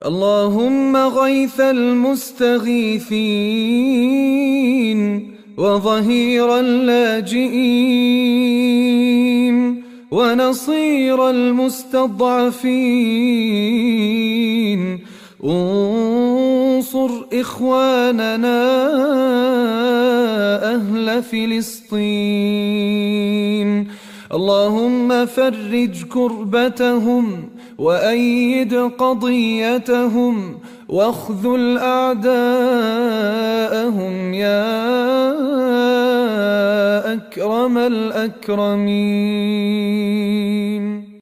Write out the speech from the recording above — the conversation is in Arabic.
اللهم غيث المستغيثين وظهير اللاجئين ونصير المستضعفين، انصر إخواننا أهل فلسطين. اللهم فرج كربتهم وأيد قضيتهم واخذل أعداءهم يا أكرم الأكرمين.